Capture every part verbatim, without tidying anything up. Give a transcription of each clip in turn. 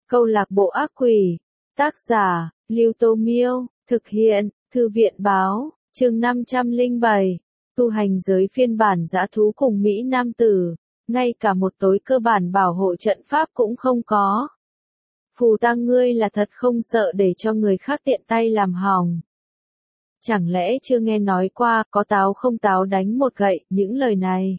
Câu lạc bộ ác quỷ. Tác giả, Lưu Tô Miêu. Thực hiện, Thư viện Báo. Chương năm trăm lẻ bảy. Tu hành giới phiên bản dã thú cùng Mỹ Nam tử. Ngay cả một tối cơ bản bảo hộ trận pháp cũng không có. Phù Tăng ngươi là thật không sợ để cho người khác tiện tay làm hỏng. Chẳng lẽ chưa nghe nói qua có táo không táo đánh một gậy, những lời này.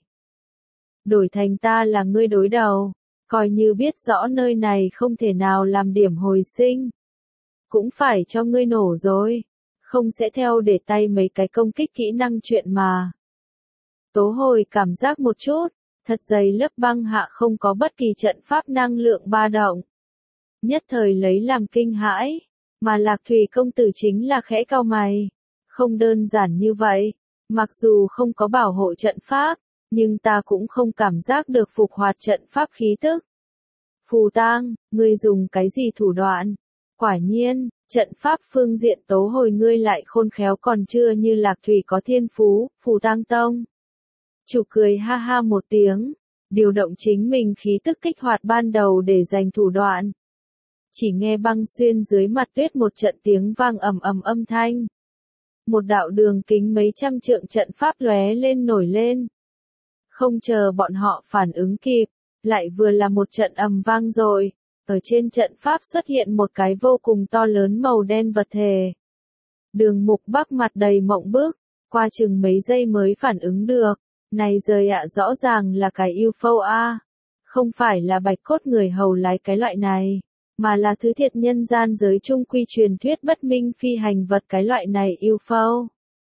Đổi thành ta là ngươi đối đầu, coi như biết rõ nơi này không thể nào làm điểm hồi sinh. Cũng phải cho ngươi nổ rồi, không sẽ theo để tay mấy cái công kích kỹ năng chuyện mà. Tố Hồi cảm giác một chút, thật dày lớp băng hạ không có bất kỳ trận pháp năng lượng ba động. Nhất thời lấy làm kinh hãi, mà Lạc Thủy công tử chính là khẽ cau mày. Không đơn giản như vậy, mặc dù không có bảo hộ trận pháp, nhưng ta cũng không cảm giác được phục hoạt trận pháp khí tức. Phù Tang, ngươi dùng cái gì thủ đoạn? Quả nhiên, trận pháp phương diện Tố Hồi ngươi lại khôn khéo còn chưa như Lạc Thủy có thiên phú, Phù Tang Tông. Chủ cười ha ha một tiếng, điều động chính mình khí tức kích hoạt ban đầu để giành thủ đoạn. Chỉ nghe băng xuyên dưới mặt tuyết một trận tiếng vang ầm ầm âm thanh. Một đạo đường kính mấy trăm trượng trận pháp lóe lên nổi lên. Không chờ bọn họ phản ứng kịp, lại vừa là một trận ầm vang rồi. Ở trên trận pháp xuất hiện một cái vô cùng to lớn màu đen vật thể. Đường Mục Bắc mặt đầy mộng bức, qua chừng mấy giây mới phản ứng được. Này rời ạ, rõ ràng là cái u ép ô a. Không phải là bạch cốt người hầu lái cái loại này, mà là thứ thiệt nhân gian giới trung quy truyền thuyết bất minh phi hành vật cái loại này u ép ô.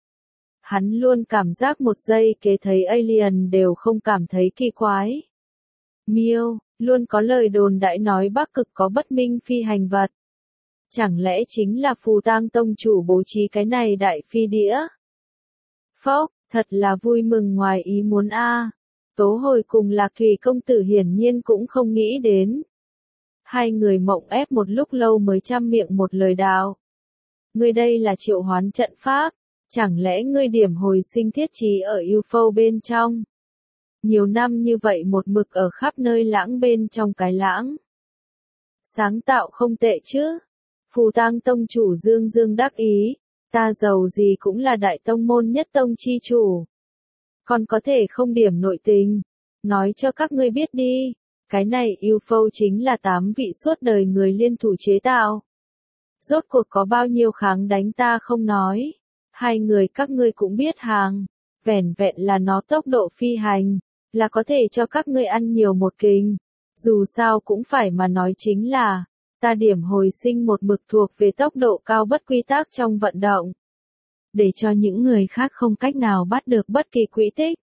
Hắn luôn cảm giác một giây kế thấy alien đều không cảm thấy kỳ quái. Miêu, luôn có lời đồn đại nói Bắc Cực có bất minh phi hành vật. Chẳng lẽ chính là Phù Tang Tông chủ bố trí cái này đại phi đĩa? Phốc, thật là vui mừng ngoài ý muốn a. Tố Hồi cùng Lạc Thủy công tử hiển nhiên cũng không nghĩ đến. Hai người mộng ép một lúc lâu mới trăm miệng một lời đạo. Ngươi đây là triệu hoán trận pháp, chẳng lẽ ngươi điểm hồi sinh thiết trí ở u ép ô bên trong? Nhiều năm như vậy một mực ở khắp nơi lãng bên trong cái lãng. Sáng tạo không tệ chứ? Phù Tang Tông chủ dương dương đắc ý, ta giàu gì cũng là đại tông môn nhất tông chi chủ. Còn có thể không điểm nội tình, nói cho các ngươi biết đi. Cái này u ép ô chính là tám vị suốt đời người liên thủ chế tạo. Rốt cuộc có bao nhiêu kháng đánh ta không nói. Hai người các ngươi cũng biết hàng. Vẻn vẹn là nó tốc độ phi hành, là có thể cho các ngươi ăn nhiều một kình. Dù sao cũng phải mà nói chính là, ta điểm hồi sinh một mực thuộc về tốc độ cao bất quy tắc trong vận động. Để cho những người khác không cách nào bắt được bất kỳ quỹ tích.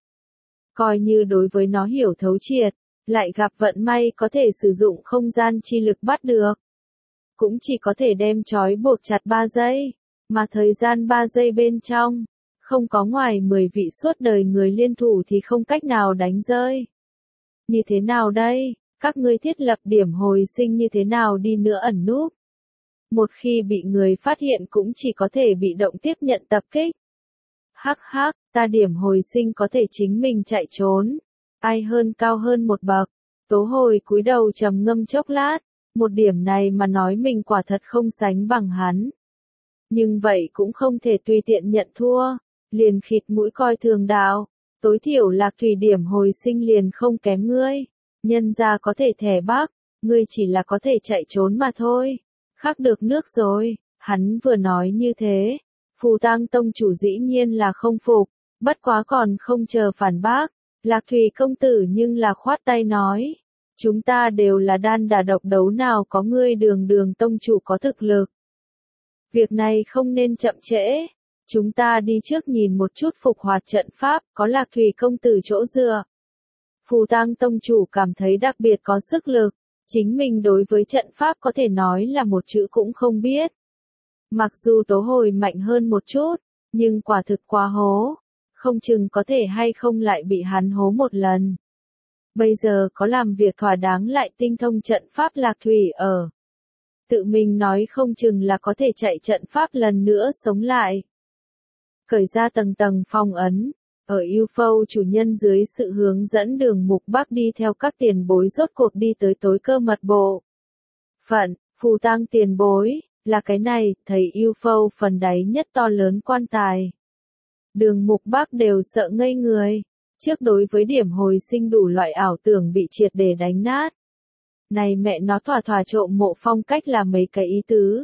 Coi như đối với nó hiểu thấu triệt. Lại gặp vận may có thể sử dụng không gian chi lực bắt được. Cũng chỉ có thể đem trói buộc chặt ba giây, mà thời gian ba giây bên trong, không có ngoài mười vị suốt đời người liên thủ thì không cách nào đánh rơi. Như thế nào đây, các ngươi thiết lập điểm hồi sinh như thế nào đi nữa ẩn núp? Một khi bị người phát hiện cũng chỉ có thể bị động tiếp nhận tập kích. Hắc hắc, ta điểm hồi sinh có thể chính mình chạy trốn. Ai hơn cao hơn một bậc. Tố Hồi cúi đầu trầm ngâm chốc lát, một điểm này mà nói mình quả thật không sánh bằng hắn. Nhưng vậy cũng không thể tùy tiện nhận thua, liền khịt mũi coi thường đạo, tối thiểu Lạc Thủy điểm hồi sinh liền không kém ngươi, nhân ra có thể thẻ Bắc, ngươi chỉ là có thể chạy trốn mà thôi, khắc được nước rồi. Hắn vừa nói như thế, Phù Tang Tông chủ dĩ nhiên là không phục, bất quá còn không chờ phản bác. Lạc Thủy công tử nhưng là khoát tay nói, chúng ta đều là đan đả độc đấu nào có ngươi Đường Đường tông chủ có thực lực. Việc này không nên chậm trễ, chúng ta đi trước nhìn một chút phục hoạt trận pháp, có Lạc Thủy công tử chỗ dựa. Phù Tang tông chủ cảm thấy đặc biệt có sức lực, chính mình đối với trận pháp có thể nói là một chữ cũng không biết. Mặc dù Tố Hồi mạnh hơn một chút, nhưng quả thực quá hố. Không chừng có thể hay không lại bị hắn hố một lần. Bây giờ có làm việc thỏa đáng lại tinh thông trận pháp Lạc Thủy ở. Tự mình nói không chừng là có thể chạy trận pháp lần nữa sống lại. Cởi ra tầng tầng phong ấn, ở u ép ô chủ nhân dưới sự hướng dẫn Đường Mục Bắc đi theo các tiền bối rốt cuộc đi tới tối cơ mật bộ. phận, phù tang tiền bối, là cái này, thấy yêu phâu phần đáy nhất to lớn quan tài. Đường Mục Bác đều sợ ngây người, trước đối với điểm hồi sinh đủ loại ảo tưởng bị triệt để đánh nát. Này mẹ nó thỏa thỏa trộm mộ phong cách là mấy cái ý tứ.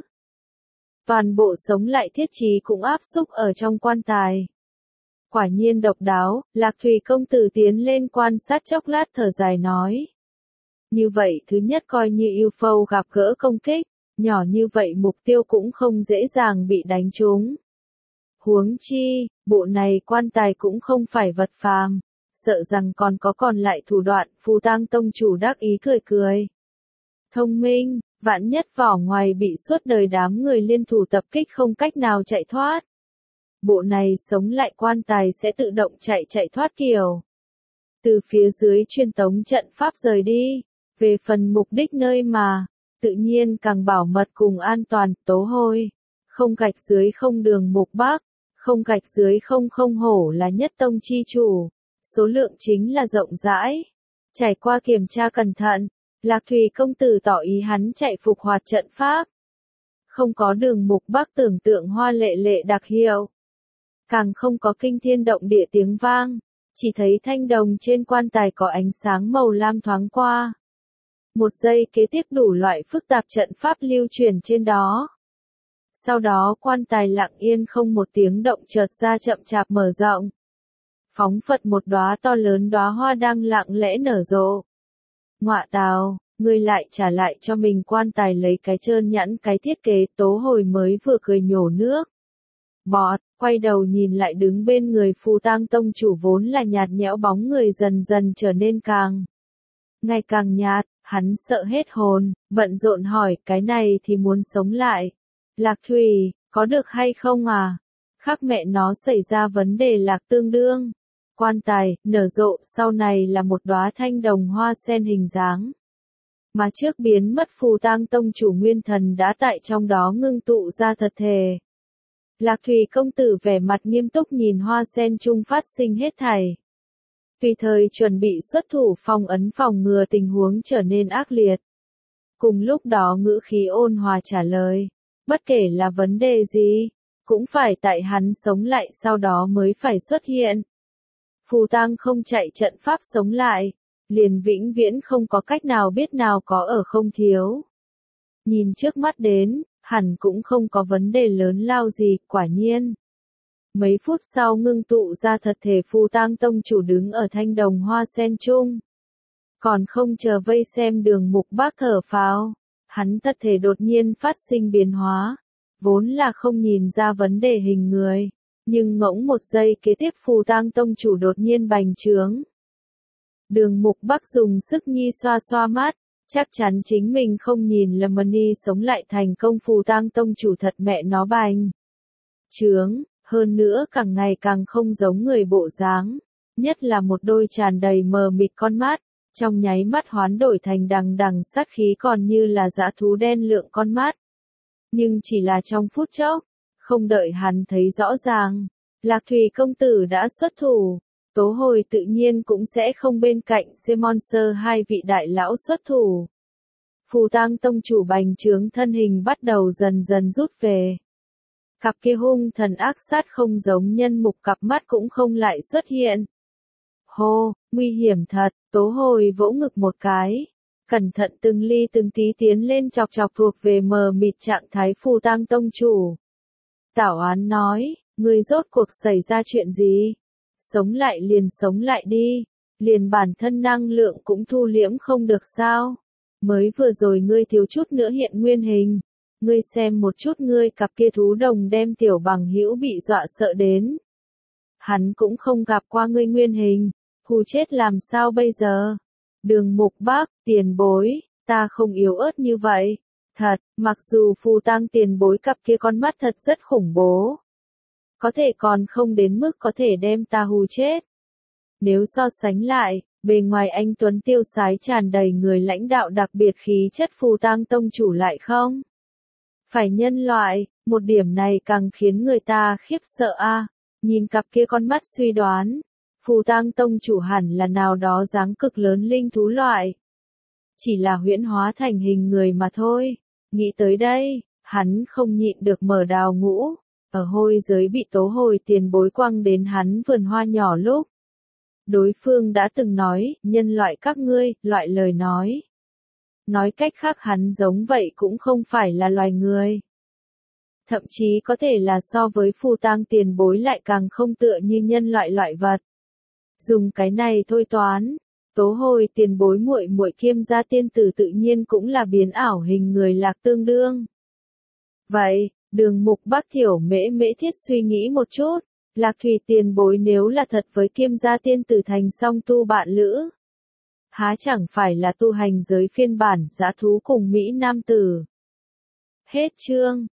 Toàn bộ sống lại thiết trí cũng áp xúc ở trong quan tài. Quả nhiên độc đáo, Lạc Thủy công tử tiến lên quan sát chốc lát thở dài nói. Như vậy thứ nhất coi như yêu phâu gặp gỡ công kích, nhỏ như vậy mục tiêu cũng không dễ dàng bị đánh trúng. Huống chi, bộ này quan tài cũng không phải vật phàm, sợ rằng còn có còn lại thủ đoạn, Phù Tang tông chủ đắc ý cười cười. Thông minh, vạn nhất vỏ ngoài bị suốt đời đám người liên thủ tập kích không cách nào chạy thoát. Bộ này sống lại quan tài sẽ tự động chạy chạy thoát kiểu. Từ phía dưới truyền tống trận pháp rời đi, về phần mục đích nơi mà, tự nhiên càng bảo mật cùng an toàn, tố hôi. Không gạch dưới không Đường Mục Bác, không gạch dưới không không hổ là nhất tông chi chủ, số lượng chính là rộng rãi. Trải qua kiểm tra cẩn thận, Lạc Thủy công tử tỏ ý hắn chạy phục hoạt trận pháp. Không có Đường Mục Bác tưởng tượng hoa lệ lệ đặc hiệu. Càng không có kinh thiên động địa tiếng vang, chỉ thấy thanh đồng trên quan tài có ánh sáng màu lam thoáng qua. Một giây kế tiếp đủ loại phức tạp trận pháp lưu truyền trên đó. Sau đó quan tài lặng yên không một tiếng động chợt ra chậm chạp mở rộng. Phóng phật một đóa to lớn đóa hoa đang lặng lẽ nở rộ. Ngọa tào, ngươi lại trả lại cho mình quan tài lấy cái trơn nhẵn cái thiết kế, Tố Hồi mới vừa cười nhổ nước. Bọt, quay đầu nhìn lại đứng bên người Phù Tang tông chủ vốn là nhạt nhẽo bóng người dần dần trở nên càng ngày càng nhạt, hắn sợ hết hồn, bận rộn hỏi, cái này thì muốn sống lại. Lạc Thủy, có được hay không à? Khác mẹ nó xảy ra vấn đề lạc tương đương. Quan tài, nở rộ, sau này là một đóa thanh đồng hoa sen hình dáng. Mà trước biến mất Phù Tang tông chủ nguyên thần đã tại trong đó ngưng tụ ra thật thể. Lạc Thủy công tử vẻ mặt nghiêm túc nhìn hoa sen chung phát sinh hết thảy. Tùy thời chuẩn bị xuất thủ phòng ấn phòng ngừa tình huống trở nên ác liệt. Cùng lúc đó ngữ khí ôn hòa trả lời, bất kể là vấn đề gì, cũng phải tại hắn sống lại sau đó mới phải xuất hiện. Phù Tang không chạy trận pháp sống lại, liền vĩnh viễn không có cách nào biết nào có ở không thiếu. Nhìn trước mắt đến, hẳn cũng không có vấn đề lớn lao gì, quả nhiên. Mấy phút sau ngưng tụ ra thật thể Phù Tang tông chủ đứng ở thanh đồng hoa sen chung. Còn không chờ vây xem Đường Mục Bác thở phào, hắn thật thể đột nhiên phát sinh biến hóa. Vốn là không nhìn ra vấn đề hình người, nhưng ngỗng một giây kế tiếp Phù Tang tông chủ đột nhiên bành trướng. Đường Mục Bác dùng sức nhi xoa xoa mắt, chắc chắn chính mình không nhìn lầm ni sống lại thành công. Phù Tang tông chủ thật mẹ nó bành trướng, hơn nữa càng ngày càng không giống người bộ dáng, nhất là một đôi tràn đầy mờ mịt con mắt, trong nháy mắt hoán đổi thành đằng đằng sát khí còn như là dã thú đen lượng con mắt. Nhưng chỉ là trong phút chốc, không đợi hắn thấy rõ ràng, Lạc Thủy công tử đã xuất thủ. Tố Hồi tự nhiên cũng sẽ không bên cạnh Semonser hai vị đại lão xuất thủ. Phù Tang tông chủ bành trướng thân hình bắt đầu dần dần rút về. Cặp kia hung thần ác sát không giống nhân mục cặp mắt cũng không lại xuất hiện. Hô, nguy hiểm thật, Tố Hồi vỗ ngực một cái. Cẩn thận từng ly từng tí tiến lên chọc chọc thuộc về mờ mịt trạng thái Phù Tang tông chủ. Tảo Án nói, ngươi rốt cuộc xảy ra chuyện gì? Sống lại liền sống lại đi, liền bản thân năng lượng cũng thu liễm không được sao? Mới vừa rồi ngươi thiếu chút nữa hiện nguyên hình, ngươi xem một chút ngươi cặp kia thú đồng đem tiểu bằng hữu bị dọa sợ đến. Hắn cũng không gặp qua ngươi nguyên hình, hù chết làm sao bây giờ? Đường Mục Bác, tiền bối, ta không yếu ớt như vậy. Thật, mặc dù Phù Tang tiền bối cặp kia con mắt thật rất khủng bố. Có thể còn không đến mức có thể đem ta hù chết. Nếu so sánh lại, bề ngoài anh Tuấn tiêu sái tràn đầy người lãnh đạo đặc biệt khí chất Phù Tang tông chủ lại không? Phải nhân loại, một điểm này càng khiến người ta khiếp sợ a. À. Nhìn cặp kia con mắt suy đoán, Phù Tang tông chủ hẳn là nào đó dáng cực lớn linh thú loại. Chỉ là huyễn hóa thành hình người mà thôi. Nghĩ tới đây, hắn không nhịn được mở đào ngũ, ở hôi giới bị tố hồi tiền bối quăng đến hắn vườn hoa nhỏ lúc. Đối phương đã từng nói, nhân loại các ngươi, loại lời nói. Nói cách khác hắn giống vậy cũng không phải là loài người. Thậm chí có thể là so với phù tang tiền bối lại càng không tựa như nhân loại loại vật. Dùng cái này thôi toán, tố hồi tiền bối muội muội Kiêm gia tiên tử tự nhiên cũng là biến ảo hình người lạc tương đương. Vậy, Đường Mục Bác Thiểu Mễ Mễ Thiết suy nghĩ một chút, Lạc Thủy tiền bối nếu là thật với Kiêm gia tiên tử thành song tu bạn lữ, há chẳng phải là tu hành giới phiên bản dã thú cùng Mỹ nam tử. Hết chương.